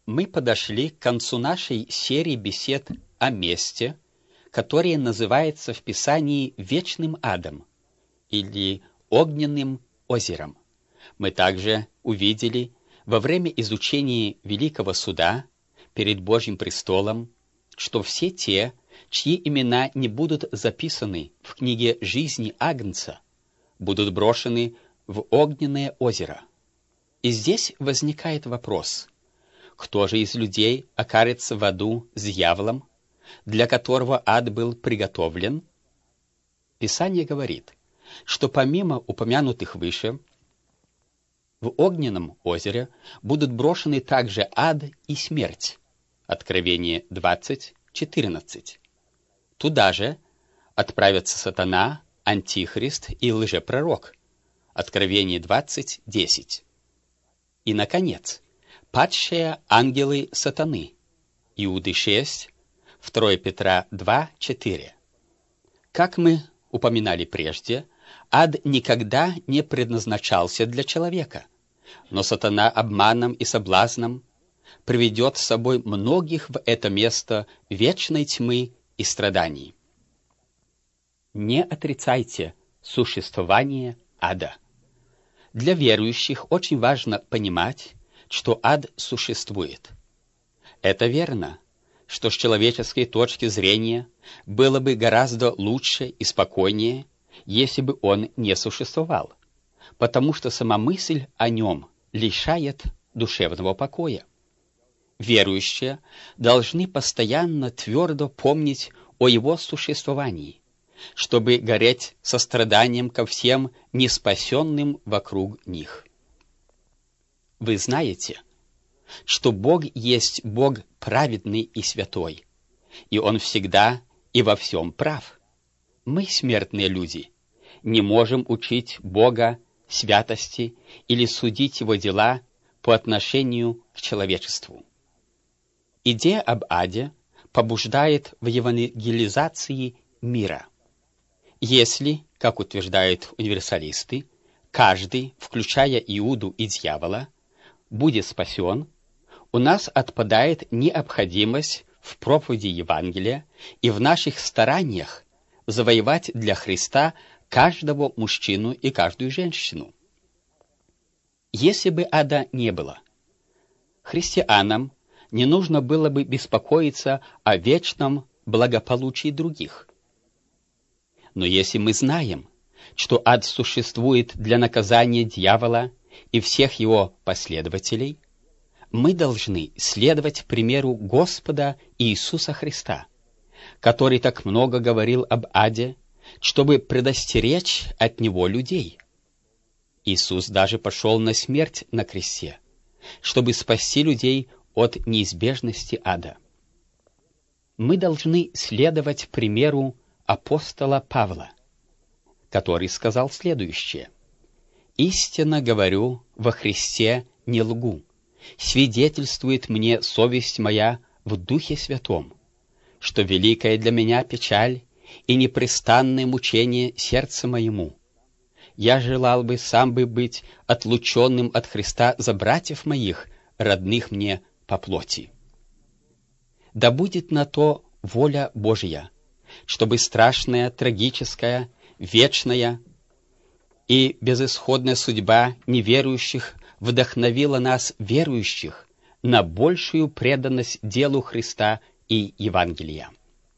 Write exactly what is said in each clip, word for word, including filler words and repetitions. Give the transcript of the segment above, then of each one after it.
мы подошли к концу нашей серии бесед о месте, которое называется в Писании «Вечным адом» или «Огненным озером». Мы также увидели во время изучения Великого Суда перед Божьим престолом, что все те, чьи имена не будут записаны в книге жизни Агнца, будут брошены в огненное озеро. И здесь возникает вопрос: кто же из людей окажется в аду с дьяволом, для которого ад был приготовлен? Писание говорит, что помимо упомянутых выше, в огненном озере будут брошены также ад и смерть. Откровение двадцать четырнадцать. Туда же отправятся сатана, антихрист и лжепророк. Откровение двадцать десять. И, наконец, падшие ангелы сатаны. Иуды шесть, второе Петра два четыре. Как мы упоминали прежде, ад никогда не предназначался для человека, но сатана обманом и соблазном приведет с собой многих в это место вечной тьмы и страданий. Не отрицайте существование ада. Для верующих очень важно понимать, что ад существует. Это верно, что с человеческой точки зрения было бы гораздо лучше и спокойнее, если бы он не существовал, потому что сама мысль о нем лишает душевного покоя. Верующие должны постоянно твердо помнить о его существовании, чтобы гореть состраданием ко всем неспасенным вокруг них. Вы знаете, что Бог есть Бог праведный и святой, и Он всегда и во всем прав. Мы, смертные люди, не можем учить Бога святости или судить Его дела по отношению к человечеству. Идея об аде побуждает в евангелизации мира. Если, как утверждают универсалисты, каждый, включая Иуду и дьявола, будет спасен, у нас отпадает необходимость в проповеди Евангелия и в наших стараниях завоевать для Христа каждого мужчину и каждую женщину. Если бы ада не было, христианам не нужно было бы беспокоиться о вечном благополучии других. Но если мы знаем, что ад существует для наказания дьявола и всех его последователей, мы должны следовать примеру Господа Иисуса Христа, который так много говорил об аде, чтобы предостеречь от него людей. Иисус даже пошел на смерть на кресте, чтобы спасти людей от неизбежности ада. Мы должны следовать примеру апостола Павла, который сказал следующее: «Истинно говорю, во Христе не лгу, свидетельствует мне совесть моя в Духе Святом, что великая для меня печаль и непрестанное мучение сердцу моему. Я желал бы сам бы быть отлученным от Христа за братьев моих, родных мне по плоти. Да будет на то воля Божья, чтобы страшная, трагическая, вечная и безысходная судьба неверующих вдохновила нас, верующих, на большую преданность делу Христа и Евангелия.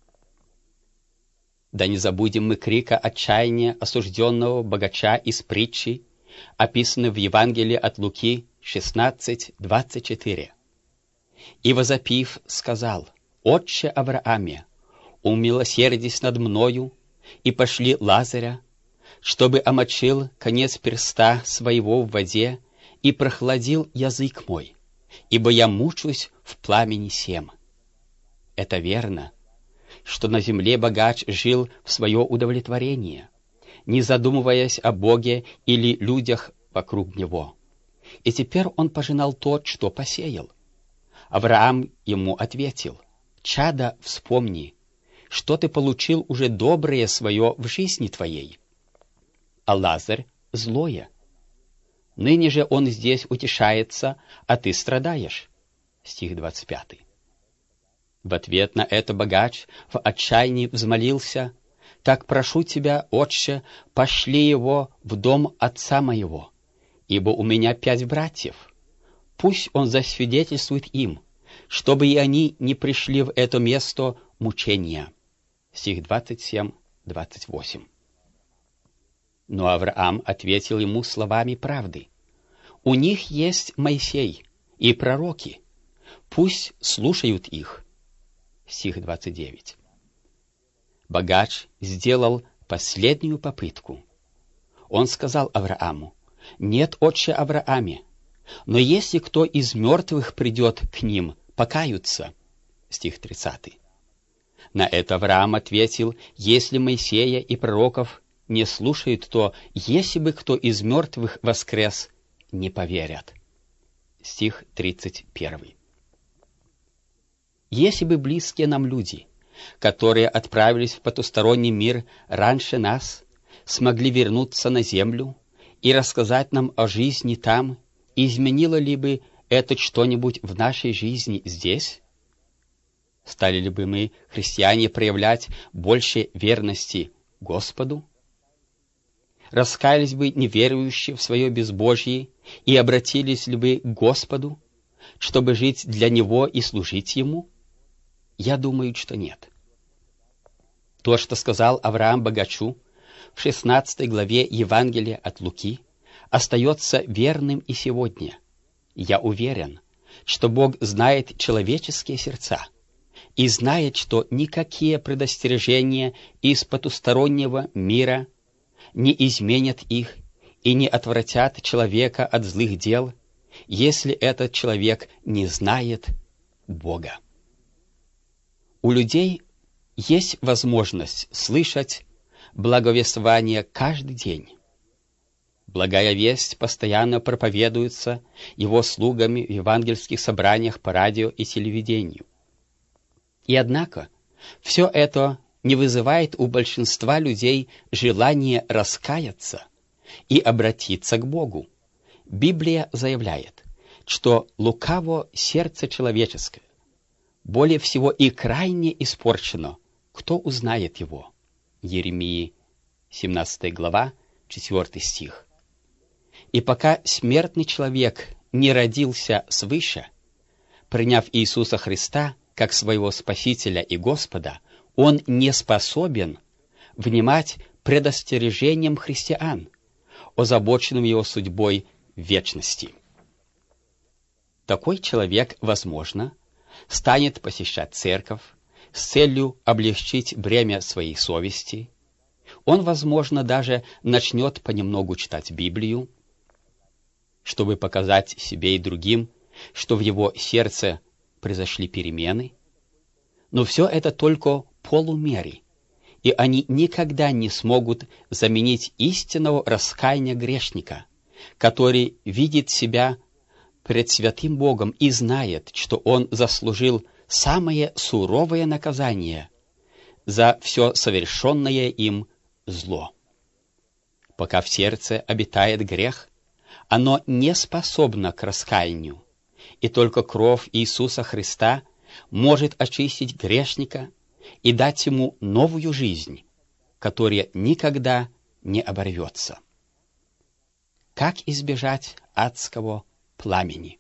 Да не забудем мы крика отчаяния осужденного богача из притчи, описанной в Евангелии от Луки шестнадцать двадцать четыре. «И возопив, сказал: Отче Аврааме, умилосердись над мною, и пошли Лазаря, чтобы омочил конец перста своего в воде и прохладил язык мой, ибо я мучусь в пламени сем». Это верно, что на земле богач жил в свое удовлетворение, не задумываясь о Боге или людях вокруг него. И теперь он пожинал то, что посеял. Авраам ему ответил: «Чадо, вспомни, что ты получил уже доброе свое в жизни твоей, а Лазарь — злое. Ныне же он здесь утешается, а ты страдаешь. Стих двадцать пятый. В ответ на это богач в отчаянии взмолился: «Так прошу тебя, отче, пошли его в дом отца моего, ибо у меня пять братьев. Пусть он засвидетельствует им, чтобы и они не пришли в это место мучения». Стих двадцать семь двадцать восемь. Но Авраам ответил ему словами правды: «У них есть Моисей и пророки, пусть слушают их». Стих двадцать девять. Богач сделал последнюю попытку. Он сказал Аврааму: «Нет, отче Аврааме, но если кто из мертвых придет к ним, покаются». Стих тридцатый. На это Авраам ответил: «Если Моисея и пророков не слушают, то если бы кто из мертвых воскрес, не поверят». Стих тридцать первый. Если бы близкие нам люди, которые отправились в потусторонний мир раньше нас, смогли вернуться на землю и рассказать нам о жизни там, изменило ли бы это что-нибудь в нашей жизни здесь? Стали ли бы мы, христиане, проявлять больше верности Господу? Раскаялись бы неверующие в свое безбожие и обратились ли бы к Господу, чтобы жить для Него и служить Ему? Я думаю, что нет. То, что сказал Авраам богачу в шестнадцатой главе Евангелия от Луки, остается верным и сегодня. Я уверен, что Бог знает человеческие сердца и знает, что никакие предостережения из потустороннего мира не изменят их и не отвратят человека от злых дел, если этот человек не знает Бога. У людей есть возможность слышать благовествование каждый день. Благая весть постоянно проповедуется его слугами в евангельских собраниях по радио и телевидению. И однако все это не вызывает у большинства людей желания раскаяться и обратиться к Богу. Библия заявляет, что лукаво сердце человеческое, более всего и крайне испорчено, кто узнает его? Еремии, семнадцатая глава, четвёртый стих. И пока смертный человек не родился свыше, приняв Иисуса Христа как своего Спасителя и Господа, он не способен внимать предостережениям христиан, озабоченным его судьбой в вечности. Такой человек, возможно, станет посещать церковь с целью облегчить бремя своей совести. Он, возможно, даже начнет понемногу читать Библию, чтобы показать себе и другим, что в его сердце произошли перемены. Но все это только полумеры, и они никогда не смогут заменить истинного раскаяния грешника, который видит себя пред святым Богом и знает, что он заслужил самое суровое наказание за все совершенное им зло. Пока в сердце обитает грех, оно не способно к раскаянию, и только кровь Иисуса Христа может очистить грешника и дать ему новую жизнь, которая никогда не оборвется. Как избежать адского пламени?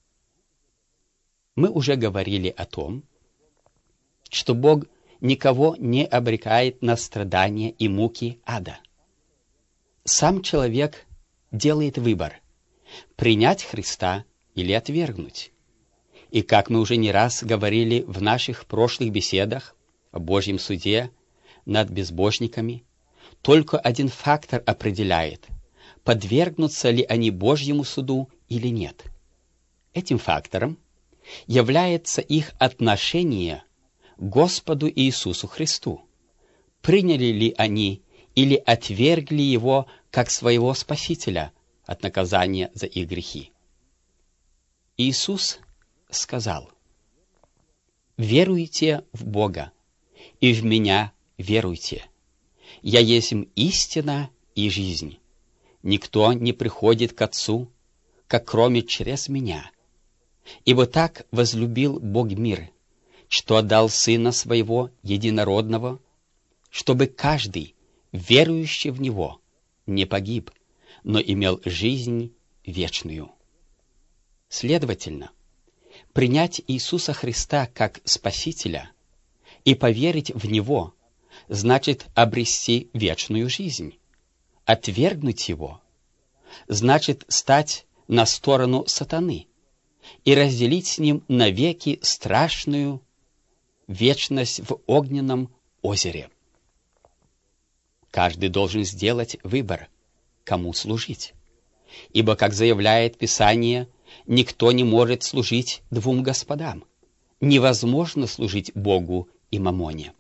Мы уже говорили о том, что Бог никого не обрекает на страдания и муки ада. Сам человек делает выбор — принять Христа или отвергнуть. И как мы уже не раз говорили в наших прошлых беседах о Божьем суде над безбожниками, только один фактор определяет, подвергнутся ли они Божьему суду или нет. Этим фактором является их отношение к Господу Иисусу Христу. Приняли ли они или отвергли Его как своего Спасителя от наказания за их грехи? Иисус сказал: «Веруйте в Бога, и в Меня веруйте. Я есть истина и жизнь. Никто не приходит к Отцу, как кроме через Меня. Ибо так возлюбил Бог мир, что отдал Сына Своего Единородного, чтобы каждый, верующий в Него, не погиб, но имел жизнь вечную. Следовательно, принять Иисуса Христа как Спасителя и поверить в Него значит обрести вечную жизнь. Отвергнуть Его значит стать на сторону сатаны и разделить с ним навеки страшную вечность в огненном озере. Каждый должен сделать выбор, кому служить. Ибо, как заявляет Писание, никто не может служить двум господам. Невозможно служить Богу и мамоне.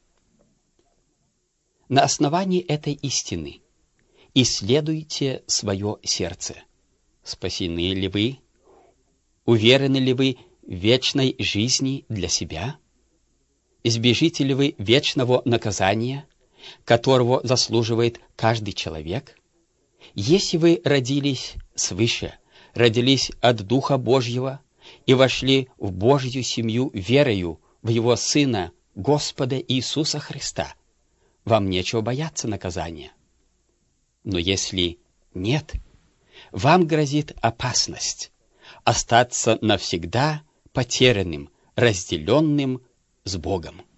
На основании этой истины исследуйте свое сердце. Спасены ли вы? Уверены ли вы в вечной жизни для себя? Избежите ли вы вечного наказания, которого заслуживает каждый человек? Если вы родились свыше, родились от Духа Божьего и вошли в Божью семью верою в Его Сына, Господа Иисуса Христа, вам нечего бояться наказания. Но если нет, вам грозит опасность остаться навсегда потерянным, разделенным с Богом.